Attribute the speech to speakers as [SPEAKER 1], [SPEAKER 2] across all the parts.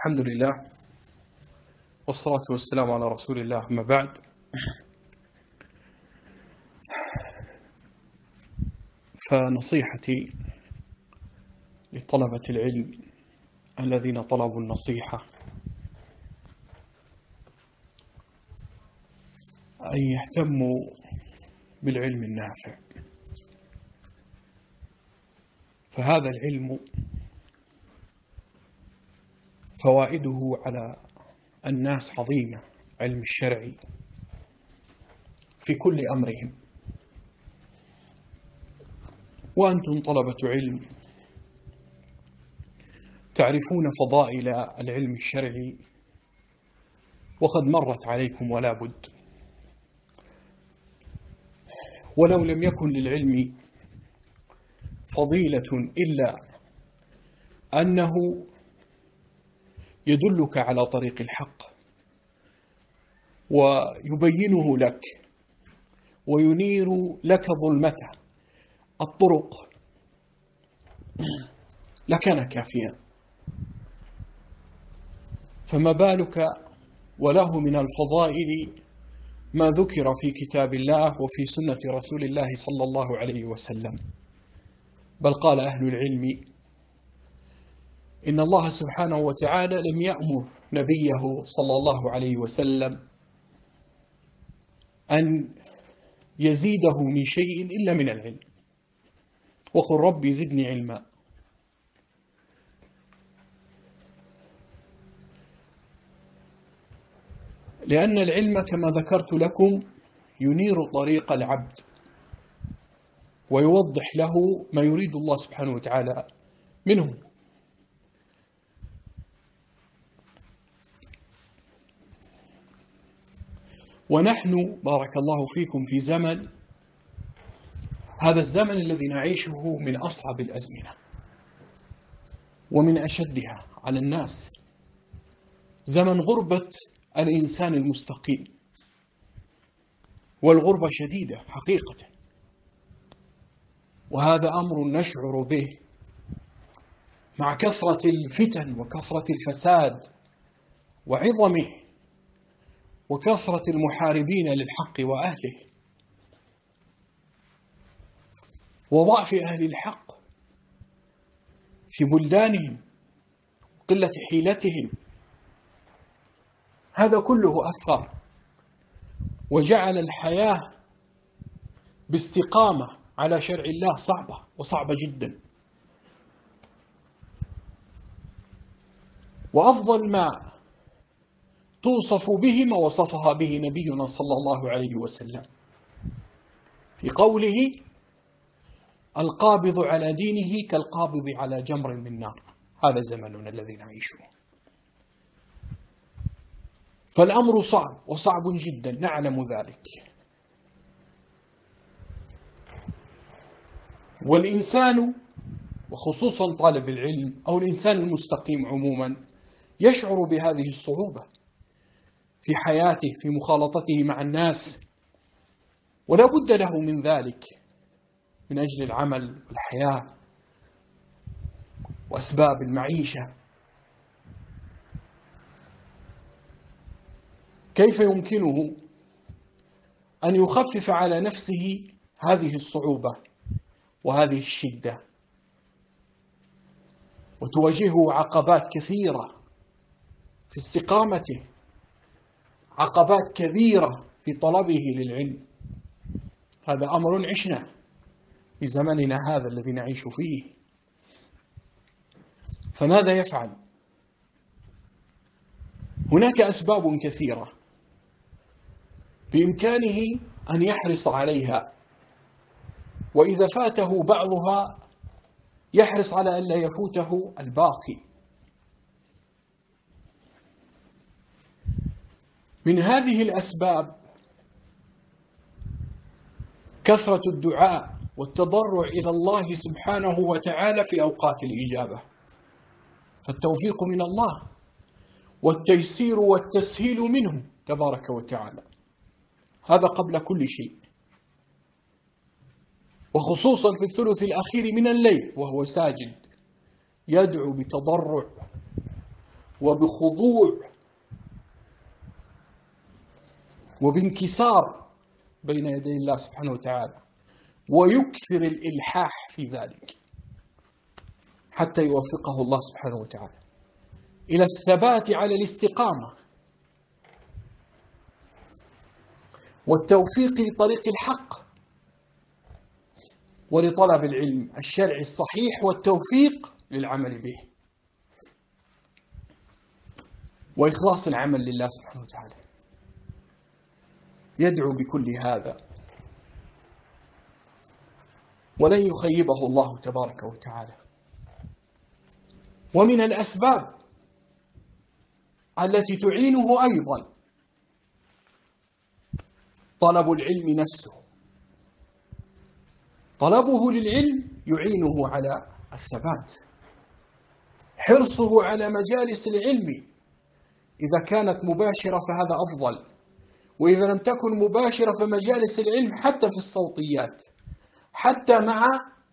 [SPEAKER 1] الحمد لله والصلاة والسلام على رسول الله. أما بعد، فنصيحتي لطلبة العلم الذين طلبوا النصيحة أن يهتموا بالعلم النافع، فهذا العلم فوائده على الناس عظيمة، علم الشرع في كل أمرهم. وأنتم طلبة علم تعرفون فضائل العلم الشرعي وقد مرت عليكم ولا بد. ولو لم يكن للعلم فضيلة إلا أنه يدلك على طريق الحق ويبينه لك وينير لك ظلمة الطرق لكان كافيا، فما بالك وله من الفضائل ما ذكر في كتاب الله وفي سنة رسول الله صلى الله عليه وسلم. بل قال أهل العلم إن الله سبحانه وتعالى لم يأمر نبيه صلى الله عليه وسلم أن يزيده من شيء إلا من العلم، وقل ربي زدني علما. لأن العلم كما ذكرت لكم ينير طريق العبد ويوضح له ما يريد الله سبحانه وتعالى منه. ونحن بارك الله فيكم في زمن، هذا الزمن الذي نعيشه من أصعب الأزمنة ومن أشدها على الناس، زمن غربة الإنسان المستقيم، والغربة شديدة حقيقة، وهذا أمر نشعر به مع كثرة الفتن وكثرة الفساد وعظمه وكثرة المحاربين للحق وأهله وضعف أهل الحق في بلدانهم وقلة حيلتهم. هذا كله أثر وجعل الحياة باستقامة على شرع الله صعبة جدا. وأفضل ما توصف به ما وصفها به نبينا صلى الله عليه وسلم في قوله: القابض على دينه كالقابض على جمر من نار. هذا زمننا الذي نعيشه، فالأمر صعب وصعب جدا، نعلم ذلك. والإنسان وخصوصا طالب العلم أو الإنسان المستقيم عموما يشعر بهذه الصعوبة في حياته، في مخالطته مع الناس، ولا بد له من ذلك من أجل العمل والحياة وأسباب المعيشة. كيف يمكنه أن يخفف على نفسه هذه الصعوبة وهذه الشدة، وتواجهه عقبات كثيرة في استقامته، عقبات كبيرة في طلبه للعلم؟ هذا أمر عشنا في زمننا هذا الذي نعيش فيه. فماذا يفعل؟ هناك أسباب كثيرة بإمكانه أن يحرص عليها، وإذا فاته بعضها يحرص على أن لا يفوته الباقي. من هذه الأسباب كثرة الدعاء والتضرع إلى الله سبحانه وتعالى في أوقات الإجابة، فالتوفيق من الله والتيسير والتسهيل منه تبارك وتعالى، هذا قبل كل شيء، وخصوصا في الثلث الأخير من الليل وهو ساجد يدعو بتضرع وبخضوع وبانكسار بين يدي الله سبحانه وتعالى، ويكثر الإلحاح في ذلك حتى يوفقه الله سبحانه وتعالى إلى الثبات على الاستقامة والتوفيق لطريق الحق ولطلب العلم الشرعي الصحيح والتوفيق للعمل به وإخلاص العمل لله سبحانه وتعالى. يدعو بكل هذا ولن يخيبه الله تبارك وتعالى. ومن الأسباب التي تعينه أيضا طلب العلم نفسه. طلبه للعلم يعينه على الثبات، حرصه على مجالس العلم إذا كانت مباشرة فهذا أفضل، وإذا لم تكن مباشرة فمجالس العلم حتى في الصوتيات، حتى مع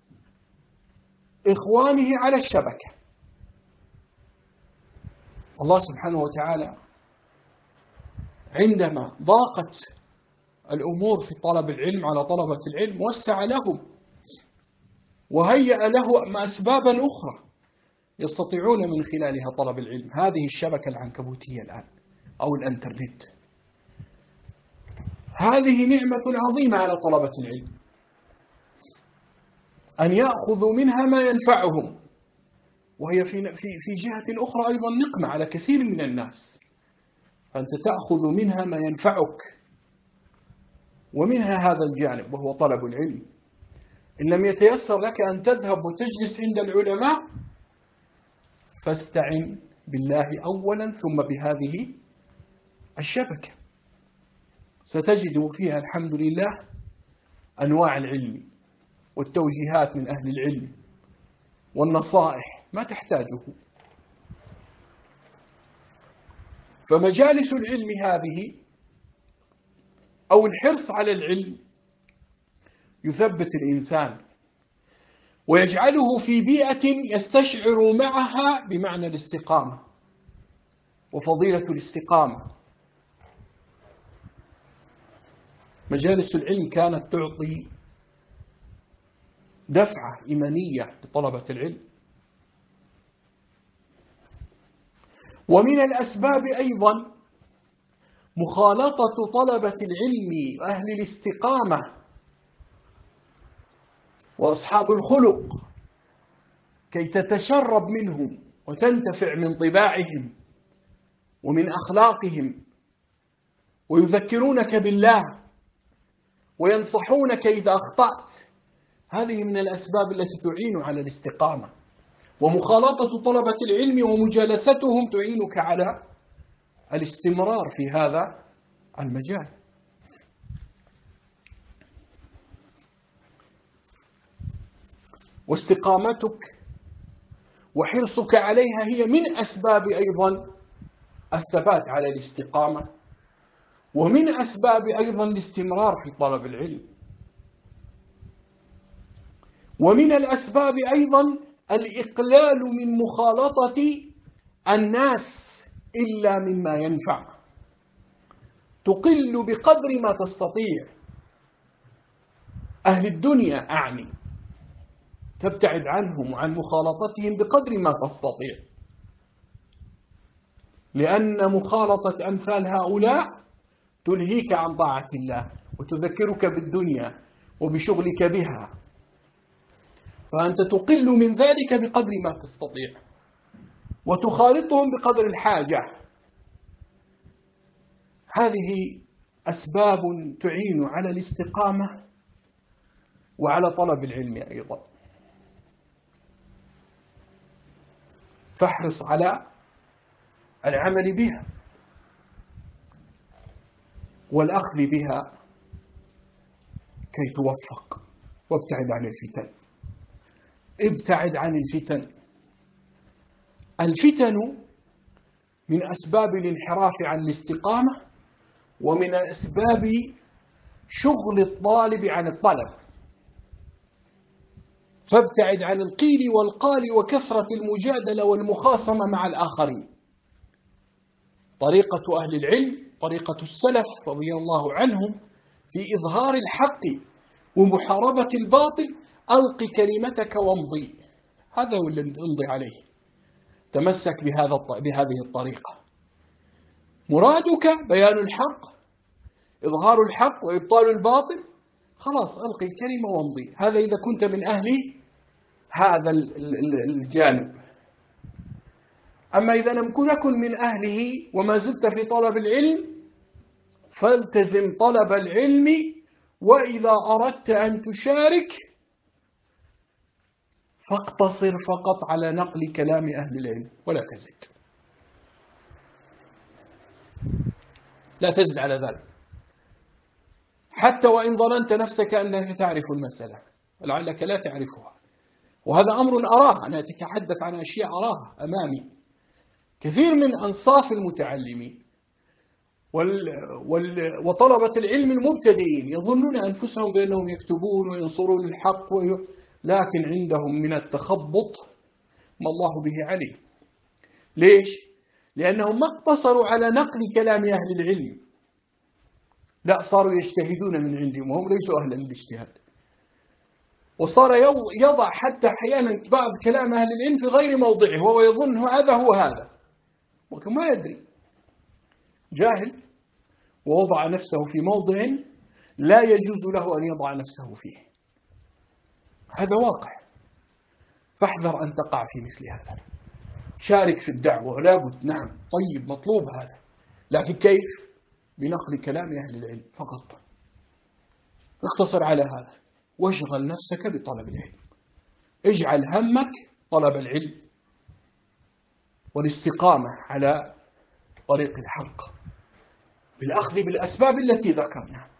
[SPEAKER 1] إخوانه على الشبكة. الله سبحانه وتعالى عندما ضاقت الأمور في طلب العلم على طلبة العلم وسع لهم وهيأ لهم أسبابا أخرى يستطيعون من خلالها طلب العلم. هذه الشبكة العنكبوتية الآن أو الإنترنت، هذه نعمة عظيمة على طلبة العلم أن يأخذوا منها ما ينفعهم، وهي في جهة أخرى أيضا نقمة على كثير من الناس. أنت تأخذ منها ما ينفعك، ومنها هذا الجانب وهو طلب العلم. إن لم يتيسر لك أن تذهب وتجلس عند العلماء فاستعن بالله أولا ثم بهذه الشبكة، ستجد فيها الحمد لله أنواع العلم والتوجيهات من أهل العلم والنصائح ما تحتاجه. فمجالس العلم هذه أو الحرص على العلم يثبت الإنسان ويجعله في بيئة يستشعر معها بمعنى الاستقامة وفضيلة الاستقامة. مجالس العلم كانت تعطي دفعة إيمانية لطلبة العلم. ومن الأسباب أيضا مخالطة طلبة العلم وأهل الاستقامة وأصحاب الخلق كي تتشرب منهم وتنتفع من طباعهم ومن أخلاقهم، ويذكرونك بالله وينصحونك إذا أخطأت. هذه من الأسباب التي تعين على الاستقامة. ومخالطة طلبة العلم ومجالستهم تعينك على الاستمرار في هذا المجال. واستقامتك وحرصك عليها هي من أسباب أيضا الثبات على الاستقامة، ومن أسباب أيضا الاستمرار في طلب العلم. ومن الأسباب أيضا الإقلال من مخالطة الناس إلا مما ينفع. تقل بقدر ما تستطيع أهل الدنيا أعني، تبتعد عنهم وعن مخالطتهم بقدر ما تستطيع، لأن مخالطة أمثال هؤلاء تلهيك عن طاعة الله وتذكرك بالدنيا وبشغلك بها، فأنت تقل من ذلك بقدر ما تستطيع وتخالطهم بقدر الحاجة. هذه أسباب تعين على الاستقامة وعلى طلب العلم أيضا. فاحرص على العمل بها والأخذ بها كي توفق، وابتعد عن الفتن. ابتعد عن الفتن. الفتن من أسباب الانحراف عن الاستقامة، ومن أسباب شغل الطالب عن الطلب. فابتعد عن القيل والقال وكثرة المجادلة والمخاصمة مع الآخرين. طريقة أهل العلم، طريقة السلف رضي الله عنهم في إظهار الحق ومحاربة الباطل: ألق كلمتك وامضي. هذا هو اللي امضي عليه، تمسك بهذه الطريقة. مرادك بيان الحق، إظهار الحق وإبطال الباطل، خلاص ألقي الكلمة وامضي. هذا إذا كنت من أهل هذا الجانب. أما إذا لم تكن من أهله وما زلت في طلب العلم، فالتزم طلب العلم، وإذا أردت أن تشارك فاقتصر فقط على نقل كلام أهل العلم ولا تزد، لا تزد على ذلك، حتى وإن ظننت نفسك أنك تعرف المسألة ولعلك لا تعرفها. وهذا أمر أراه، أنا أتحدث عن أشياء أراها أمامي. كثير من أنصاف المتعلمين وطلبة العلم المبتدئين يظنون أنفسهم بأنهم يكتبون وينصرون الحق لكن عندهم من التخبط ما الله به عليم. ليش؟ لأنهم ما اقتصروا على نقل كلام أهل العلم، لا، صاروا يجتهدون من عندهم وهم ليسوا أهلا للاجتهاد، وصار يضع حتى أحيانا بعض كلام أهل العلم في غير موضعه وهو يظن هذا هو هذا، ولكن ما يدري، جاهل، ووضع نفسه في موضع لا يجوز له أن يضع نفسه فيه. هذا واقع، فاحذر أن تقع في مثل هذا. شارك في الدعوة، لابد، نعم، طيب، مطلوب هذا، لكن كيف؟ بنقل كلام أهل العلم فقط. اقتصر على هذا واشغل نفسك بطلب العلم، اجعل همك طلب العلم والاستقامة على طريق الحق بالأخذ بالأسباب التي ذكرنا.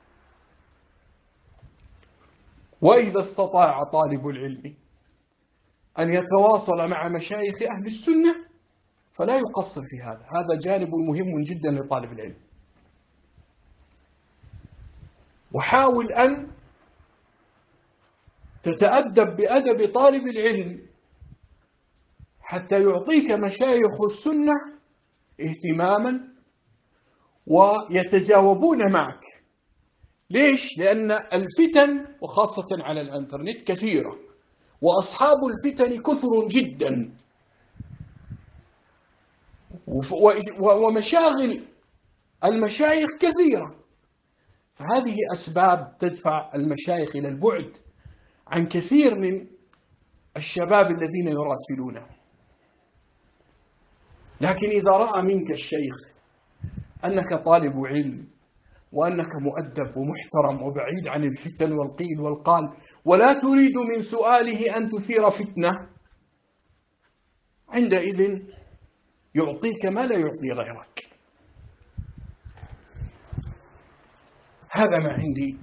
[SPEAKER 1] وإذا استطاع طالب العلم أن يتواصل مع مشايخ أهل السنة فلا يقصر في هذا، هذا جانب مهم جدا لطالب العلم. وحاول أن تتأدب بأدب طالب العلم حتى يعطيك مشايخ السنة اهتماما ويتجاوبون معك. ليش؟ لأن الفتن وخاصة على الإنترنت كثيرة، وأصحاب الفتن كثر جدا، ومشاغل المشايخ كثيرة، فهذه أسباب تدفع المشايخ إلى البعد عن كثير من الشباب الذين يراسلونه. لكن إذا رأى منك الشيخ أنك طالب علم وأنك مؤدب ومحترم وبعيد عن الفتن والقيل والقال، ولا تريد من سؤاله أن تثير فتنة، عندئذ يعطيك ما لا يعطي غيرك. هذا ما عندي،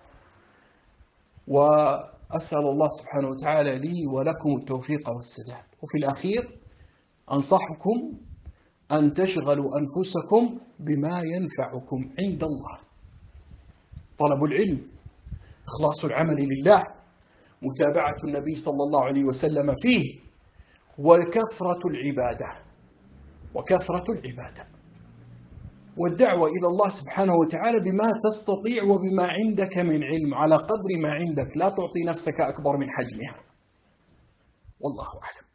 [SPEAKER 1] وأسأل الله سبحانه وتعالى لي ولكم التوفيق والسداد. وفي الأخير أنصحكم أن تشغلوا أنفسكم بما ينفعكم عند الله. طلب العلم، إخلاص العمل لله، متابعة النبي صلى الله عليه وسلم فيه، وكثرة العبادة والدعوة إلى الله سبحانه وتعالى بما تستطيع وبما عندك من علم، على قدر ما عندك، لا تعطي نفسك أكبر من حجمها. والله أعلم.